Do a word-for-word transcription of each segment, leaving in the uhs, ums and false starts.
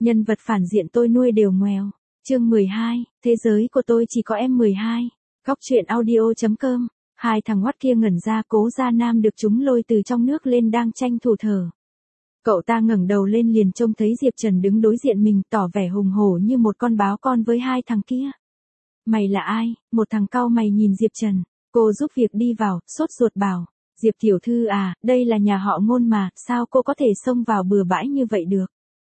Nhân vật phản diện tôi nuôi đều ngoèo. Chương mười hai, thế giới của tôi chỉ có em mười hai. Góc truyện audio chấm com. Hai thằng hoắt kia ngẩn ra, Cố Gia Nam được chúng lôi từ trong nước lên đang tranh thủ thở. Cậu ta ngẩng đầu lên liền trông thấy Diệp Trần đứng đối diện mình, tỏ vẻ hùng hổ như một con báo con với hai thằng kia. Mày là ai? Một thằng cau mày nhìn Diệp Trần. Cô giúp việc đi vào, sốt ruột bảo. Diệp tiểu thư à, đây là nhà họ Ngôn mà, sao cô có thể xông vào bừa bãi như vậy được?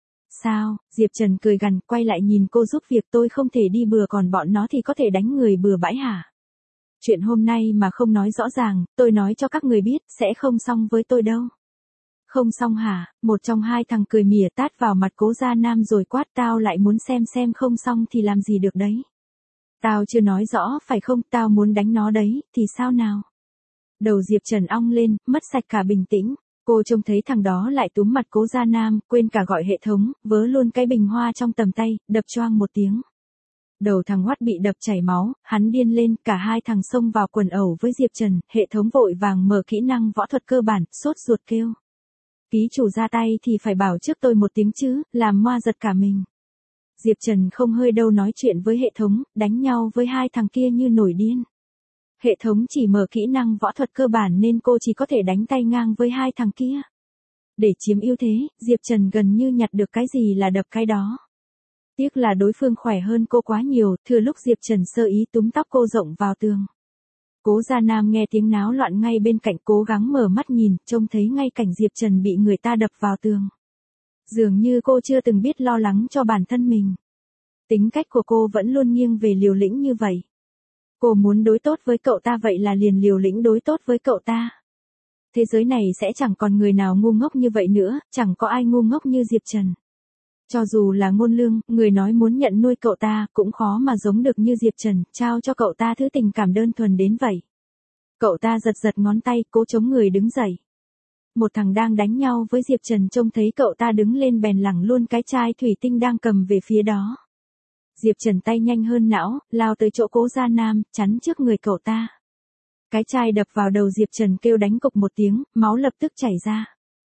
Sao? Diệp Trần cười gằn, quay lại nhìn cô giúp việc, tôi không thể đi bừa, còn bọn nó thì có thể đánh người bừa bãi hả? Chuyện hôm nay mà không nói rõ ràng, tôi nói cho các người biết, sẽ không xong với tôi đâu. Không xong hả? Một trong hai thằng cười mỉa tát vào mặt Cố Gia Nam rồi quát, tao lại muốn xem xem không xong thì làm gì được đấy. Tao chưa nói rõ phải không, tao muốn đánh nó đấy, thì sao nào? Đầu Diệp Trần ong lên, mất sạch cả bình tĩnh. Cô trông thấy thằng đó lại túm mặt Cố Gia Nam, quên cả gọi hệ thống, vớ luôn cái bình hoa trong tầm tay, đập choang một tiếng. Đầu thằng hoắt bị đập chảy máu, hắn điên lên, cả hai thằng xông vào quần ẩu với Diệp Trần, hệ thống vội vàng mở kỹ năng võ thuật cơ bản, sốt ruột kêu. Ký chủ ra tay thì phải bảo trước tôi một tiếng chứ, làm moa giật cả mình. Diệp Trần không hơi đâu nói chuyện với hệ thống, đánh nhau với hai thằng kia như nổi điên. Hệ thống chỉ mở kỹ năng võ thuật cơ bản nên cô chỉ có thể đánh tay ngang với hai thằng kia. Để chiếm ưu thế, Diệp Trần gần như nhặt được cái gì là đập cái đó. Tiếc là đối phương khỏe hơn cô quá nhiều, thừa lúc Diệp Trần sơ ý túm tóc cô rộng vào tường. Cố Gia Nam nghe tiếng náo loạn ngay bên cạnh, cố gắng mở mắt nhìn, trông thấy ngay cảnh Diệp Trần bị người ta đập vào tường. Dường như cô chưa từng biết lo lắng cho bản thân mình. Tính cách của cô vẫn luôn nghiêng về liều lĩnh như vậy. Cô muốn đối tốt với cậu ta vậy là liền liều lĩnh đối tốt với cậu ta. Thế giới này sẽ chẳng còn người nào ngu ngốc như vậy nữa, chẳng có ai ngu ngốc như Diệp Trần. Cho dù là Ngôn Lương, người nói muốn nhận nuôi cậu ta, cũng khó mà giống được như Diệp Trần, trao cho cậu ta thứ tình cảm đơn thuần đến vậy. Cậu ta giật giật ngón tay, cố chống người đứng dậy. Một thằng đang đánh nhau với Diệp Trần trông thấy cậu ta đứng lên bèn lẳng luôn cái chai thủy tinh đang cầm về phía đó. Diệp Trần tay nhanh hơn não, lao tới chỗ Cố Gia Nam, chắn trước người cậu ta. Cái chai đập vào đầu Diệp Trần kêu đánh cục một tiếng, máu lập tức chảy ra.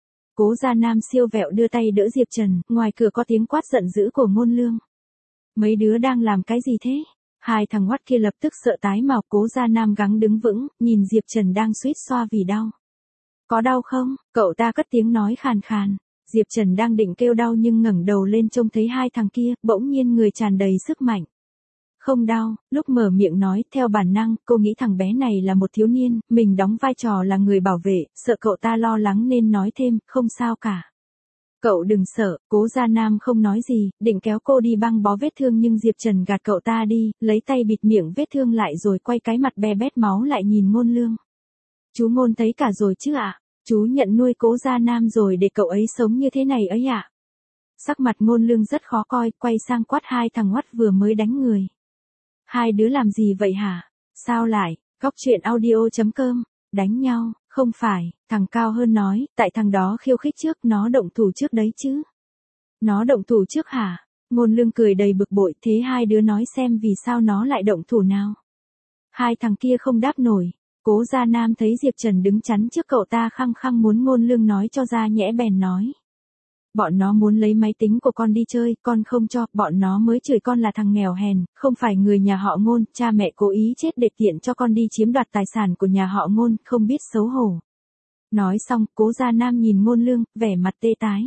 Cố Gia Nam siêu vẹo đưa tay đỡ Diệp Trần, ngoài cửa có tiếng quát giận dữ của Ngôn Lương. Mấy đứa đang làm cái gì thế? Hai thằng hoắt kia lập tức sợ tái màu. Cố Gia Nam gắng đứng vững, nhìn Diệp Trần đang suýt xoa vì đau. Có đau không? Cậu ta cất tiếng nói khàn khàn. Diệp Trần đang định kêu đau nhưng ngẩng đầu lên trông thấy hai thằng kia, bỗng nhiên người tràn đầy sức mạnh. Không đau, lúc mở miệng nói, theo bản năng, cô nghĩ thằng bé này là một thiếu niên, mình đóng vai trò là người bảo vệ, sợ cậu ta lo lắng nên nói thêm, không sao cả. Cậu đừng sợ, Cố Gia Nam không nói gì, định kéo cô đi băng bó vết thương nhưng Diệp Trần gạt cậu ta đi, lấy tay bịt miệng vết thương lại rồi quay cái mặt be bét máu lại nhìn Ngôn Lương. Chú Ngôn thấy cả rồi chứ ạ? Chú nhận nuôi Cố Gia Nam rồi để cậu ấy sống như thế này ấy ạ? Sắc mặt Ngôn Lương rất khó coi, quay sang quát hai thằng hoắt vừa mới đánh người. Hai đứa làm gì vậy hả? Sao lại? Góc truyện audio chấm com. Đánh nhau, không phải, thằng cao hơn nói, tại thằng đó khiêu khích trước, nó động thủ trước đấy chứ. Nó động thủ trước hả? Ngôn Lương cười đầy bực bội, thế hai đứa nói xem vì sao nó lại động thủ nào. Hai thằng kia không đáp nổi. Cố Gia Nam thấy Diệp Trần đứng chắn trước cậu ta khăng khăng muốn Ngôn Lương nói cho ra nhẽ bèn nói. Bọn nó muốn lấy máy tính của con đi chơi, con không cho, bọn nó mới chửi con là thằng nghèo hèn, không phải người nhà họ Ngôn, cha mẹ cố ý chết để tiện cho con đi chiếm đoạt tài sản của nhà họ Ngôn, không biết xấu hổ. Nói xong, Cố Gia Nam nhìn Ngôn Lương, vẻ mặt tê tái.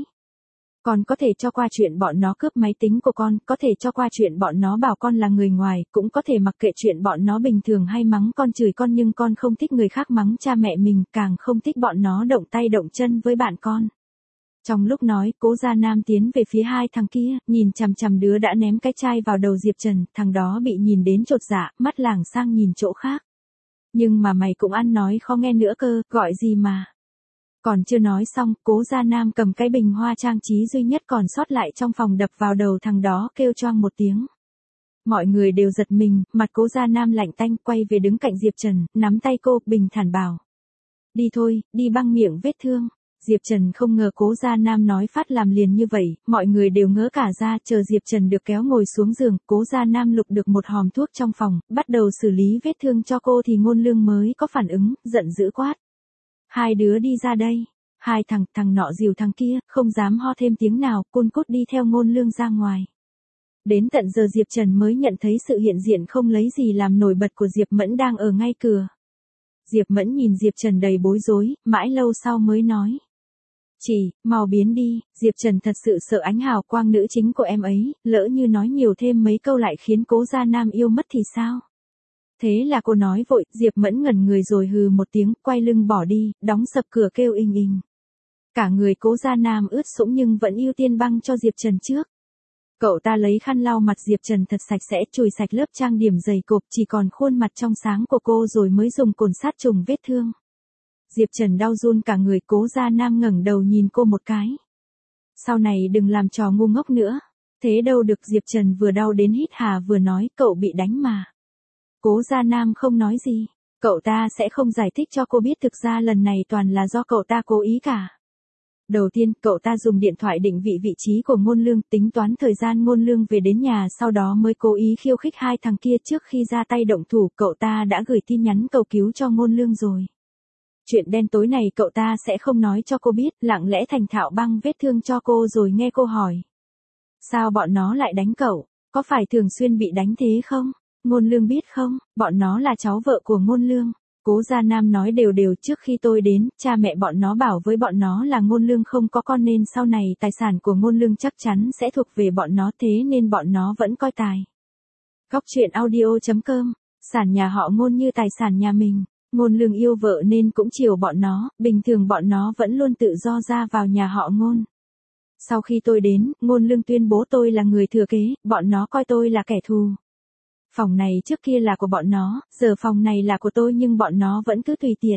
Con có thể cho qua chuyện bọn nó cướp máy tính của con, có thể cho qua chuyện bọn nó bảo con là người ngoài, cũng có thể mặc kệ chuyện bọn nó bình thường hay mắng con chửi con nhưng con không thích người khác mắng cha mẹ mình, càng không thích bọn nó động tay động chân với bạn con. Trong lúc nói, Cố Gia Nam tiến về phía hai thằng kia, nhìn chằm chằm đứa đã ném cái chai vào đầu Diệp Trần, thằng đó bị nhìn đến chột dạ, mắt lảng sang nhìn chỗ khác. Nhưng mà mày cũng ăn nói khó nghe nữa cơ, gọi gì mà. Còn chưa nói xong, Cố Gia Nam cầm cái bình hoa trang trí duy nhất còn sót lại trong phòng đập vào đầu thằng đó kêu choang một tiếng. Mọi người đều giật mình, mặt Cố Gia Nam lạnh tanh quay về đứng cạnh Diệp Trần, nắm tay cô, bình thản bảo. Đi thôi, đi băng miệng vết thương. Diệp Trần không ngờ Cố Gia Nam nói phát làm liền như vậy, mọi người đều ngỡ cả ra, chờ Diệp Trần được kéo ngồi xuống giường, Cố Gia Nam lục được một hòm thuốc trong phòng, bắt đầu xử lý vết thương cho cô thì Ngôn Lương mới có phản ứng, giận dữ quát. Hai đứa đi ra đây. Hai thằng, thằng nọ dìu thằng kia, không dám ho thêm tiếng nào, cun cút đi theo Ngôn Lương ra ngoài. Đến tận giờ Diệp Trần mới nhận thấy sự hiện diện không lấy gì làm nổi bật của Diệp Mẫn đang ở ngay cửa. Diệp Mẫn nhìn Diệp Trần đầy bối rối, mãi lâu sau mới nói. Chị, mau biến đi, Diệp Trần thật sự sợ ánh hào quang nữ chính của em ấy, lỡ như nói nhiều thêm mấy câu lại khiến Cố Gia Nam yêu mất thì sao? Thế là cô nói vội, Diệp Mẫn ngẩn người rồi hừ một tiếng, quay lưng bỏ đi, đóng sập cửa kêu inh inh. Cả người Cố Gia Nam ướt sũng nhưng vẫn ưu tiên băng cho Diệp Trần trước. Cậu ta lấy khăn lau mặt Diệp Trần thật sạch sẽ, chùi sạch lớp trang điểm dày cộp, chỉ còn khuôn mặt trong sáng của cô rồi mới dùng cồn sát trùng vết thương. Diệp Trần đau run cả người. Cố Gia Nam ngẩng đầu nhìn cô một cái. Sau này đừng làm trò ngu ngốc nữa. Thế đâu được, Diệp Trần vừa đau đến hít hà vừa nói, cậu bị đánh mà. Cố Gia Nam không nói gì. Cậu ta sẽ không giải thích cho cô biết thực ra lần này toàn là do cậu ta cố ý cả. Đầu tiên, cậu ta dùng điện thoại định vị vị trí của Ngôn Lương, tính toán thời gian Ngôn Lương về đến nhà, sau đó mới cố ý khiêu khích hai thằng kia. Trước khi ra tay động thủ, cậu ta đã gửi tin nhắn cầu cứu cho Ngôn Lương rồi. Chuyện đen tối này cậu ta sẽ không nói cho cô biết, lặng lẽ thành thạo băng vết thương cho cô rồi nghe cô hỏi. Sao bọn nó lại đánh cậu? Có phải thường xuyên bị đánh thế không? Ngôn Lương biết không, bọn nó là cháu vợ của Ngôn Lương. Cố Gia Nam nói đều đều, trước khi tôi đến, cha mẹ bọn nó bảo với bọn nó là Ngôn Lương không có con nên sau này tài sản của Ngôn Lương chắc chắn sẽ thuộc về bọn nó, thế nên bọn nó vẫn coi tài. Góc truyện audio chấm com, sản nhà họ Ngôn như tài sản nhà mình. Ngôn Lương yêu vợ nên cũng chiều bọn nó, bình thường bọn nó vẫn luôn tự do ra vào nhà họ Ngôn. Sau khi tôi đến, Ngôn Lương tuyên bố tôi là người thừa kế, bọn nó coi tôi là kẻ thù. Phòng này trước kia là của bọn nó, giờ phòng này là của tôi nhưng bọn nó vẫn cứ tùy tiện.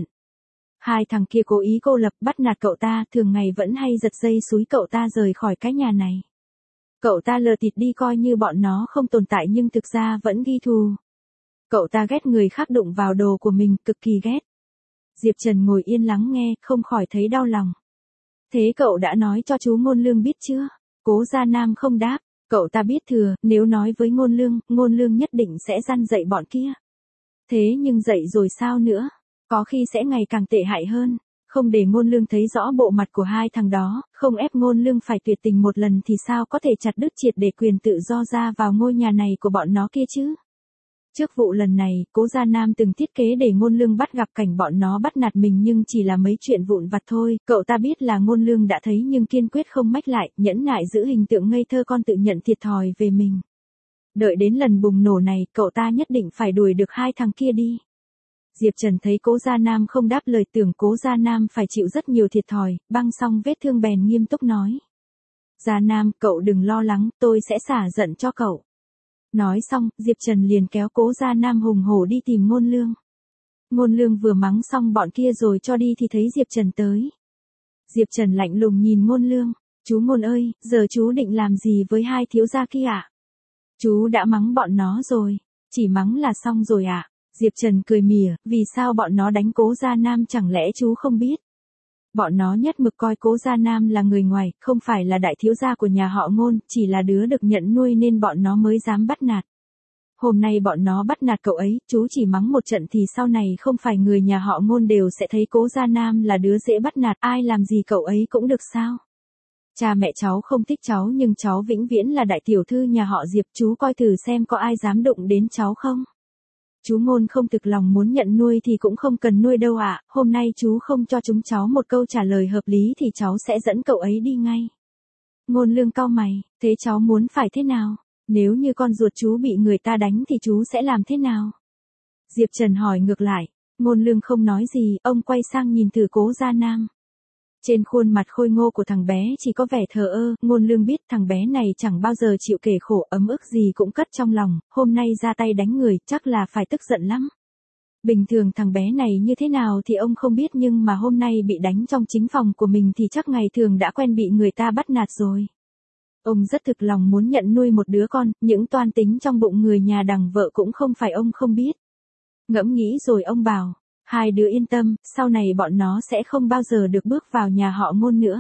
Hai thằng kia cố ý cô lập bắt nạt cậu ta, thường ngày vẫn hay giật dây xúi cậu ta rời khỏi cái nhà này. Cậu ta lờ thịt đi coi như bọn nó không tồn tại nhưng thực ra vẫn ghi thù. Cậu ta ghét người khác đụng vào đồ của mình, cực kỳ ghét. Diệp Trần ngồi yên lắng nghe, không khỏi thấy đau lòng. Thế cậu đã nói cho chú Ngôn Lương biết chưa? Cố Gia Nam không đáp. Cậu ta biết thừa, nếu nói với Ngôn Lương, Ngôn Lương nhất định sẽ răn dạy bọn kia. Thế nhưng dạy rồi sao nữa? Có khi sẽ ngày càng tệ hại hơn. Không để Ngôn Lương thấy rõ bộ mặt của hai thằng đó, không ép Ngôn Lương phải tuyệt tình một lần thì sao có thể chặt đứt triệt để quyền tự do ra vào ngôi nhà này của bọn nó kia chứ? Trước vụ lần này, Cố Gia Nam từng thiết kế để Ngôn Lương bắt gặp cảnh bọn nó bắt nạt mình nhưng chỉ là mấy chuyện vụn vặt thôi, cậu ta biết là Ngôn Lương đã thấy nhưng kiên quyết không mách lại, nhẫn nại giữ hình tượng ngây thơ con tự nhận thiệt thòi về mình. Đợi đến lần bùng nổ này, cậu ta nhất định phải đuổi được hai thằng kia đi. Diệp Trần thấy Cố Gia Nam không đáp lời, tưởng Cố Gia Nam phải chịu rất nhiều thiệt thòi, băng xong vết thương bèn nghiêm túc nói. Gia Nam, cậu đừng lo lắng, tôi sẽ xả giận cho cậu. Nói xong, Diệp Trần liền kéo Cố Gia Nam hùng hổ đi tìm Ngôn Lương. Ngôn Lương vừa mắng xong bọn kia rồi cho đi thì thấy Diệp Trần tới. Diệp Trần lạnh lùng nhìn Ngôn Lương. Chú Ngôn ơi, giờ chú định làm gì với hai thiếu gia kia ạ? Chú đã mắng bọn nó rồi. Chỉ mắng là xong rồi ạ. Diệp Trần cười mỉa, vì sao bọn nó đánh Cố Gia Nam chẳng lẽ chú không biết? Bọn nó nhất mực coi Cố Gia Nam là người ngoài, không phải là đại thiếu gia của nhà họ Ngôn, chỉ là đứa được nhận nuôi nên bọn nó mới dám bắt nạt. Hôm nay bọn nó bắt nạt cậu ấy, chú chỉ mắng một trận thì sau này không phải người nhà họ Ngôn đều sẽ thấy Cố Gia Nam là đứa dễ bắt nạt, ai làm gì cậu ấy cũng được sao? Cha mẹ cháu không thích cháu nhưng cháu vĩnh viễn là đại tiểu thư nhà họ Diệp, chú coi thử xem có ai dám đụng đến cháu không? Chú Ngôn không thực lòng muốn nhận nuôi thì cũng không cần nuôi đâu ạ, à. Hôm nay chú không cho chúng cháu một câu trả lời hợp lý thì cháu sẽ dẫn cậu ấy đi ngay. Ngôn Lương cau mày, thế cháu muốn phải thế nào? Nếu như con ruột chú bị người ta đánh thì chú sẽ làm thế nào? Diệp Trần hỏi ngược lại. Ngôn Lương không nói gì, ông quay sang nhìn thử Cố Gia Nam. Trên khuôn mặt khôi ngô của thằng bé chỉ có vẻ thờ ơ, Ngôn Lương biết thằng bé này chẳng bao giờ chịu kể khổ, ấm ức gì cũng cất trong lòng, hôm nay ra tay đánh người, chắc là phải tức giận lắm. Bình thường thằng bé này như thế nào thì ông không biết nhưng mà hôm nay bị đánh trong chính phòng của mình thì chắc ngày thường đã quen bị người ta bắt nạt rồi. Ông rất thực lòng muốn nhận nuôi một đứa con, những toan tính trong bụng người nhà đằng vợ cũng không phải ông không biết. Ngẫm nghĩ rồi ông bảo. Hai đứa yên tâm, sau này bọn nó sẽ không bao giờ được bước vào nhà họ Ngôn nữa.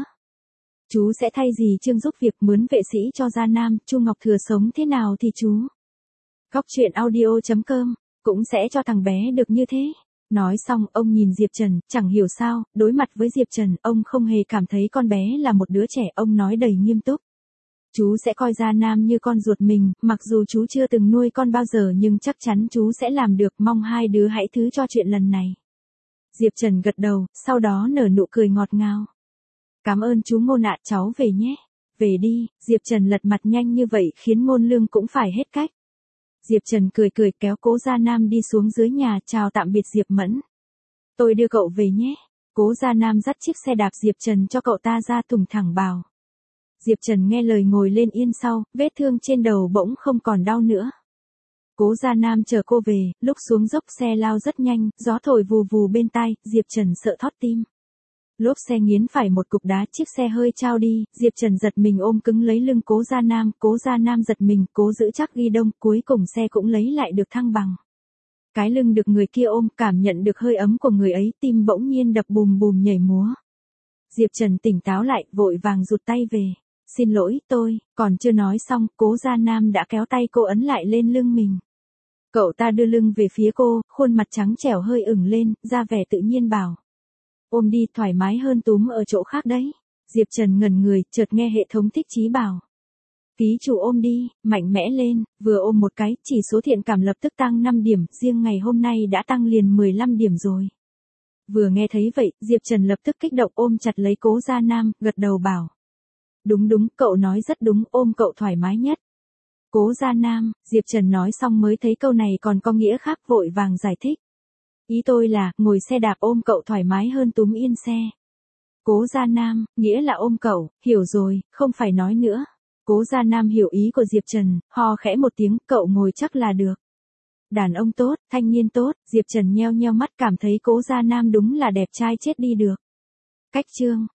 Chú sẽ thay dì Trương giúp việc mướn vệ sĩ cho Gia Nam, Chu Ngọc Thừa sống thế nào thì chú. Góc truyện audio chấm com cũng sẽ cho thằng bé được như thế. Nói xong, ông nhìn Diệp Trần, chẳng hiểu sao, đối mặt với Diệp Trần, ông không hề cảm thấy con bé là một đứa trẻ, ông nói đầy nghiêm túc. Chú sẽ coi Gia Nam như con ruột mình, mặc dù chú chưa từng nuôi con bao giờ nhưng chắc chắn chú sẽ làm được, mong hai đứa hãy thứ cho chuyện lần này. Diệp Trần gật đầu, sau đó nở nụ cười ngọt ngào. Cảm ơn chú Ngôn ạ, cháu về nhé. Về đi, Diệp Trần lật mặt nhanh như vậy khiến Ngôn Lương cũng phải hết cách. Diệp Trần cười cười kéo Cố Gia Nam đi xuống dưới nhà, chào tạm biệt Diệp Mẫn. Tôi đưa cậu về nhé. Cố Gia Nam dắt chiếc xe đạp Diệp Trần cho cậu ta ra thùng thẳng vào. Diệp Trần nghe lời ngồi lên yên sau, vết thương trên đầu bỗng không còn đau nữa. Cố Gia Nam chờ cô về, lúc xuống dốc xe lao rất nhanh, gió thổi vù vù bên tai, Diệp Trần sợ thót tim. Lốp xe nghiến phải một cục đá, chiếc xe hơi trao đi, Diệp Trần giật mình ôm cứng lấy lưng Cố Gia Nam, Cố Gia Nam giật mình, cố giữ chắc ghi đông, cuối cùng xe cũng lấy lại được thăng bằng. Cái lưng được người kia ôm, cảm nhận được hơi ấm của người ấy, tim bỗng nhiên đập bùm bùm nhảy múa. Diệp Trần tỉnh táo lại, vội vàng rụt tay về. Xin lỗi, tôi, còn chưa nói xong, Cố Gia Nam đã kéo tay cô ấn lại lên lưng mình. Cậu ta đưa lưng về phía cô, khuôn mặt trắng trẻo hơi ửng lên, ra vẻ tự nhiên bảo. Ôm đi, thoải mái hơn túm ở chỗ khác đấy. Diệp Trần ngẩn người, chợt nghe hệ thống thích chí bảo. Ký chủ ôm đi, mạnh mẽ lên, vừa ôm một cái, chỉ số thiện cảm lập tức tăng năm điểm, riêng ngày hôm nay đã tăng liền mười lăm điểm rồi. Vừa nghe thấy vậy, Diệp Trần lập tức kích động ôm chặt lấy Cố Gia Nam, gật đầu bảo. Đúng đúng, cậu nói rất đúng, ôm cậu thoải mái nhất. Cố Gia Nam, Diệp Trần nói xong mới thấy câu này còn có nghĩa khác, vội vàng giải thích. Ý tôi là, ngồi xe đạp ôm cậu thoải mái hơn túm yên xe. Cố Gia Nam, nghĩa là ôm cậu, hiểu rồi, không phải nói nữa. Cố Gia Nam hiểu ý của Diệp Trần, ho khẽ một tiếng, cậu ngồi chắc là được. Đàn ông tốt, thanh niên tốt, Diệp Trần nheo nheo mắt cảm thấy Cố Gia Nam đúng là đẹp trai chết đi được. Cách chương